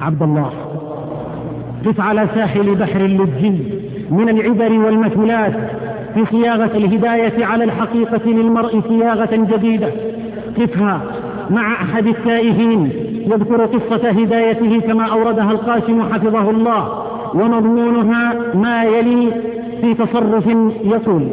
عبد الله، قف على ساحل بحر اللجي من العبر والمثلات في صياغة الهداية على الحقيقة للمرء صياغة جديدة. قفها مع أحد التائهين يذكر قصة هدايته كما أوردها القاسم حفظه الله، ومضمونها ما يلي في تصرف يقول: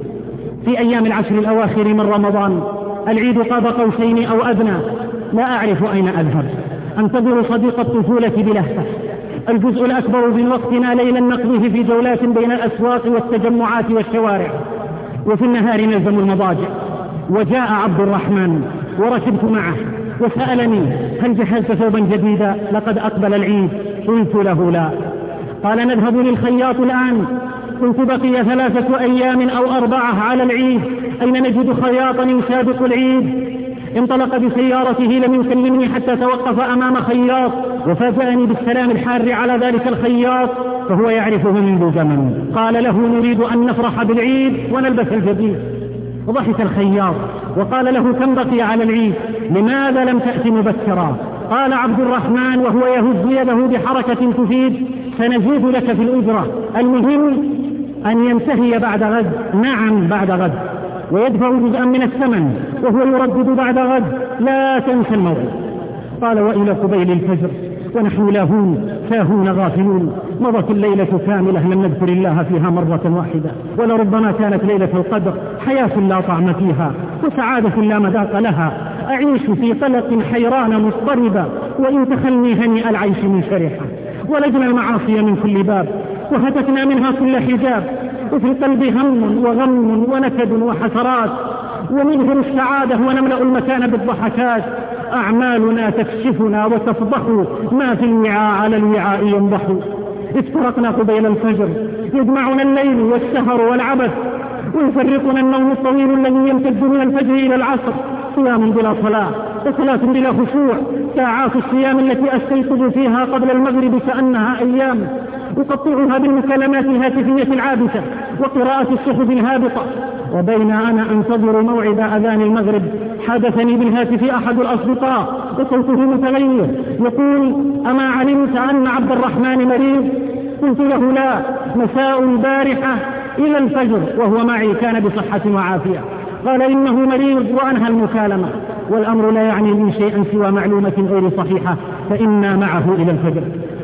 في أيام العشر الأواخر من رمضان العيد قاب قوسين أو أدنى، لا أعرف أين أذهب، أنتظر صديق الطفولة بلهفة. الجزء الأكبر من وقتنا ليلا نقضيه في جولات بين الأسواق والتجمعات والشوارع، وفي النهار نلزم المضاجع. وجاء عبد الرحمن وركبت معه وسألني: هل جهزت ثوبا جديدا؟ لقد أقبل العيد. قلت له: لا. قال: نذهب للخياط الآن. قلت: بقي 3 أيام أو 4 على العيد، أين نجد خياطا يسابق العيد؟ انطلق بسيارته، لم يكلمني حتى توقف أمام خياط، وفاجأني بالسلام الحار على ذلك الخياط، فهو يعرفه منذ زمن. قال له: نريد أن نفرح بالعيد ونلبس الجديد. وضحك الخياط وقال له: كم بقي على العيد؟ لماذا لم تأت مبكرا؟ قال عبد الرحمن وهو يهز يده بحركة تفيد: سنزيد لك في الأجرة، المهم أن ينتهي بعد غد. نعم بعد غد. ويدفع جزءا من الثمن وهو يردد: بعد غد، لا تنسى الموعد. قال: وإلى قبيل الفجر ونحن لاهون ساهون غافلون، مضت الليلة كاملة لم نذكر الله فيها مرة واحدة، ولربما كانت ليلة القدر، حياة لا طعم فيها وسعادة لا مذاق لها. أعيش في قلق حيران مضطربة، وإن تخلني هنيئ العيش من شرحة. ولجنا المعاصي من كل باب وهتكنا منها كل حجاب، وفي القلب هم وغم ونكد وحسرات، وننهر السعادة ونملأ المكان بالضحكات. أعمالنا تكشفنا وتفضح، ما في الوعاء على الوعاء ينضح. افترقنا قبيل الفجر، يجمعنا الليل والسهر والعبث، ويفرقنا النوم الطويل الذي يمتد من الفجر إلى العصر. صيام بلا صلاة وصلاة بلا خشوع، ساعات الصيام التي أستيقظ فيها قبل المغرب كأنها أيام، أقطعها بالمكالمات الهاتفية العابثة وقراءة الصحف الهابطة. وبين أنا أنتظر موعد أذان المغرب حدثني بالهاتف أحد الأصدقاء وصوته متغير يقول: أما علمت أن عبد الرحمن مريض؟ قلت له: لا، مساء البارحة إلى الفجر وهو معي كان بصحة وعافية. قال: إنه مريض، وأنهى المكالمة. والأمر لا يعني لي شيئا سوى معلومة غير صحيحة، فإنا معه إلى الفجر.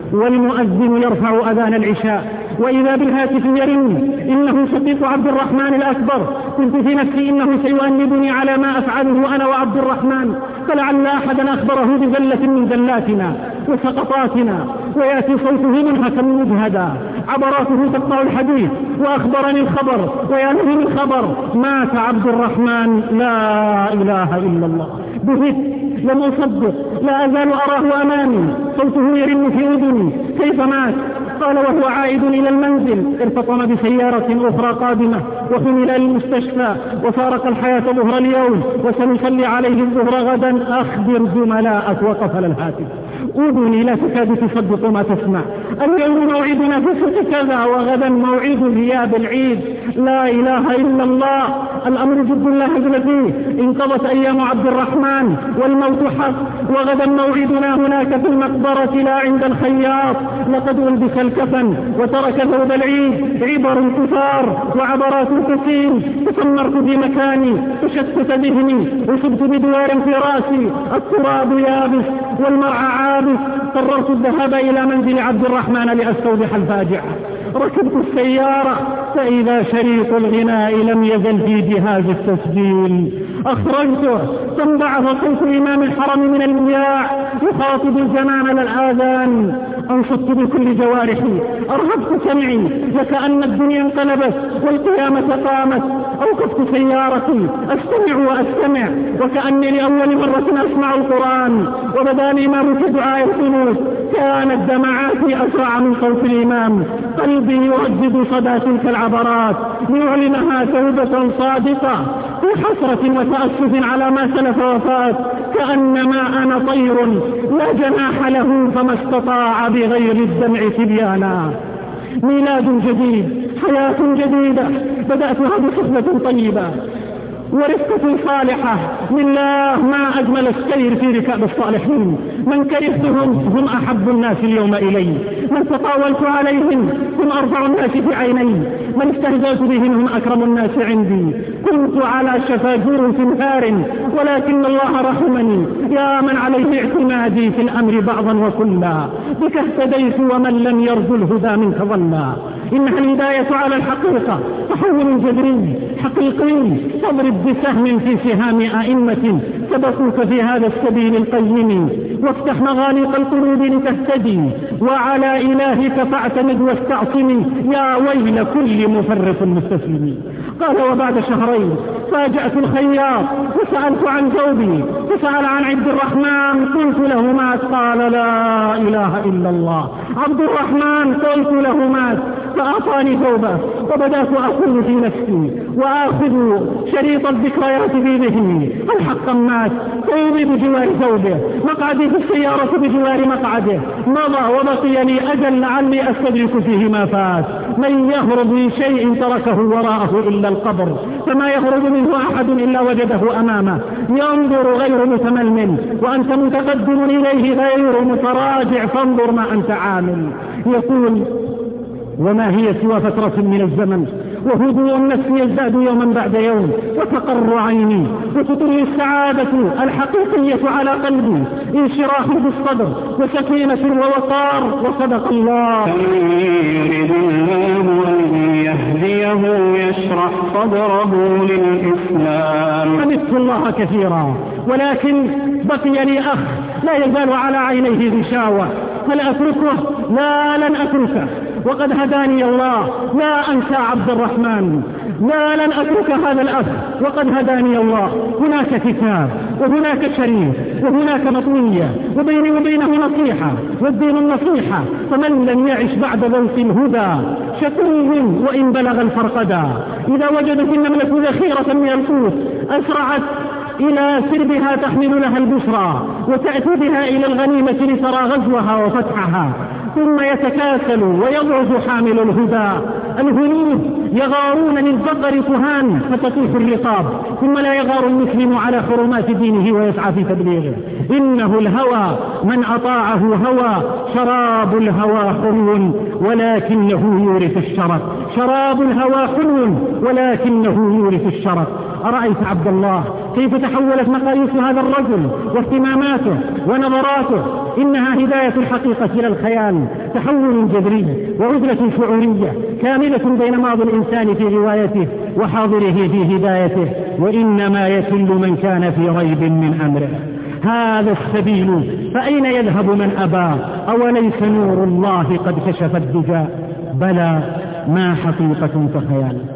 والمؤذن يرفع أذان العشاء وإذا بالهاتف يرن: إنه شقيق عبد الرحمن الأكبر. قلت في نفسي: إنه سيؤنبني على ما أفعله أنا وعبد الرحمن، فلعل أحدا أخبره بزلة من زلاتنا وسقطاتنا، ويأتي صوته منهكا مجهدا، عبراته تقطع الحديث: وأخبرني الخبر، ويا له من خبر، مات عبد الرحمن. لا إله إلا الله. بهت، لم أصدق، لا أزال أراه أمامي، صوته يرن في أذني: كيف مات؟ قال وهو عائد إلى المنزل: ارتطم بسيارة أخرى قادمة وحمل المستشفى وفارق الحياة ظهر اليوم، وسنصلي عليه الظهر غدا، أخبر زملاءك. وقفل الهاتف. أذني لا تكاد تصدق ما تسمع. اليوم موعدنا في سوق كذا، وغدا موعد غياب العيد. لا إله إلا الله. الأمر جد لا هزل فيه. انقضت أيام عبد الرحمن والموت حق، وغدا موعدنا هناك في المقبرة لا عند الخياط. لقد ألبس الكفن وترك ثوب العيد، عبر كثار وعبرات كثير. تسمرت في مكاني، تشتت ذهني، أصبت بدوار في رأسي، التراب يابس والمرعى عابس. قررت الذهاب إلى منزل عبد الرحمن لأستوضح الفاجعة. ركبت السيارة فإذا شريط الغناء لم يزل في جهاز التسجيل. أخرجته، فانبعث صوت إمام الحرم من المذياع يخاطب الزمان للآذان. أنصت بكل جوارحي، أرهبت سمعي وكأن الدنيا انقلبت والقيامة قامت. أوقفت سيارتي أستمع وأستمع وكأني لأول مرة أسمع القرآن، وبدا الإمام في دعاء القنوت. كانت دمعاتي أسرع من صوت الإمام، قلبي يردد صدى تلك العبرات ليعلنها توبة صادقة في حسرة وتأسف على ما سلف وفات. كأنما أنا طير لا جناح له فما استطاع بغير الدمع تبيانا. ميلاد جديد، حياة جديدة بدأتها بخطبة طيبة ورفقة صالحة. لله ما أجمل السير في ركاب الصالحين. من كرهتهم هم أحب الناس اليوم إلي، من تطاولت عليهم هم أرفع الناس في عيني، من استهزأت بهم هم أكرم الناس عندي. كنت على شفا جرف نار ولكن الله رحمني. يا من عليه اعتمادي في الأمر بعضا وكلا، بك اهتديت ومن لم يرجو الهدى منك ظلا. إنها الهداية على الحقيقة تحول جذري حقيقي، تضرب بسهم في سهام أئمة سبقوك في هذا السبيل القيم، وافتح مغاليق القلوب لتهتدي، وعلى إلهك فاعتمد واستعصم، يا ويل كل مفرط مستسلم. قال وبعد شهرين فاجأت الخياط وسألت عن ثوبي، فسأل عن عبد الرحمن، قلت له مات، قال لا إله إلا الله. عبد الرحمن قلت له مات، فأعطاني ثوبه، وبدأت أقول في نفسي وآخذ شريط الذكريات في ذهني، الحق مات، ثوبي بجوار ثوبه، مقعدي في السيارة بجوار مقعده، مضى وبقي لي أجل لعلي أستدرك فيه ما فات. من يهرب من شيء تركه وراءه إلا القبر، فما يهرب منه أحد إلا وجده أمامه. ينظر غير متململ وأنت متقدم إليه غير متراجع، فانظر ما أنت عامل. يقول وما هي سوى فترة من الزمن، وهدوء النفس يزداد يوما بعد يوم، وتقر عيني وتطري السعادة الحقيقية على قلبي، انشراح بالصدر وسكينة ووقار. وصدق الله. يريد الله أن يهديه يشرح صدره للإسلام. حمدت الله كثيرا، ولكن بقي لي أخ لا يزال على عينيه غشاوة، هل أتركه؟ لا، لن أتركه، وقد هداني الله. لا أنسى عبد الرحمن، لا، لن أترك هذا الأخ وقد هداني الله. هناك كتاب وهناك شريف وهناك مطوية، وبيني وبينه نصيحة، والدين النصيحة. فمن لم يعش بعد ذوق الهدى شكوه وإن بلغ الفرقدا. إذا وجدت النملة ذخيرة من القوت أسرعت إلى سربها تحمل لها البشرى، وتأتي بها إلى الغنيمة لترى غزوها وفتحها، ثم يتكاسل ويضعف حامل الهدى. الهنود يغارون للبقر كهان فتطيح الرقاب، ثم لا يغار المسلم على حرمات دينه ويسعى في تبليغه. إنه الهوى من أطاعه هوى، شراب الهوى حلو ولكنه يورث الشرف. شراب الهوى حلو ولكنه يورث الشرف. أرأيت عبد الله كيف تحولت مقاييس هذا الرجل واهتماماته ونظراته؟ إنها هداية الحقيقة إلى الخيال، تحول جذري وعزلة شعورية كاملة بين ماضي الإنسان في روايته وحاضره في هدايته، وإنما يكل من كان في ريب من أمره. هذا السبيل فأين يذهب من أبى؟ أوليس نور الله قد كشف الدجى؟ بلى، ما حقيقة كخيال.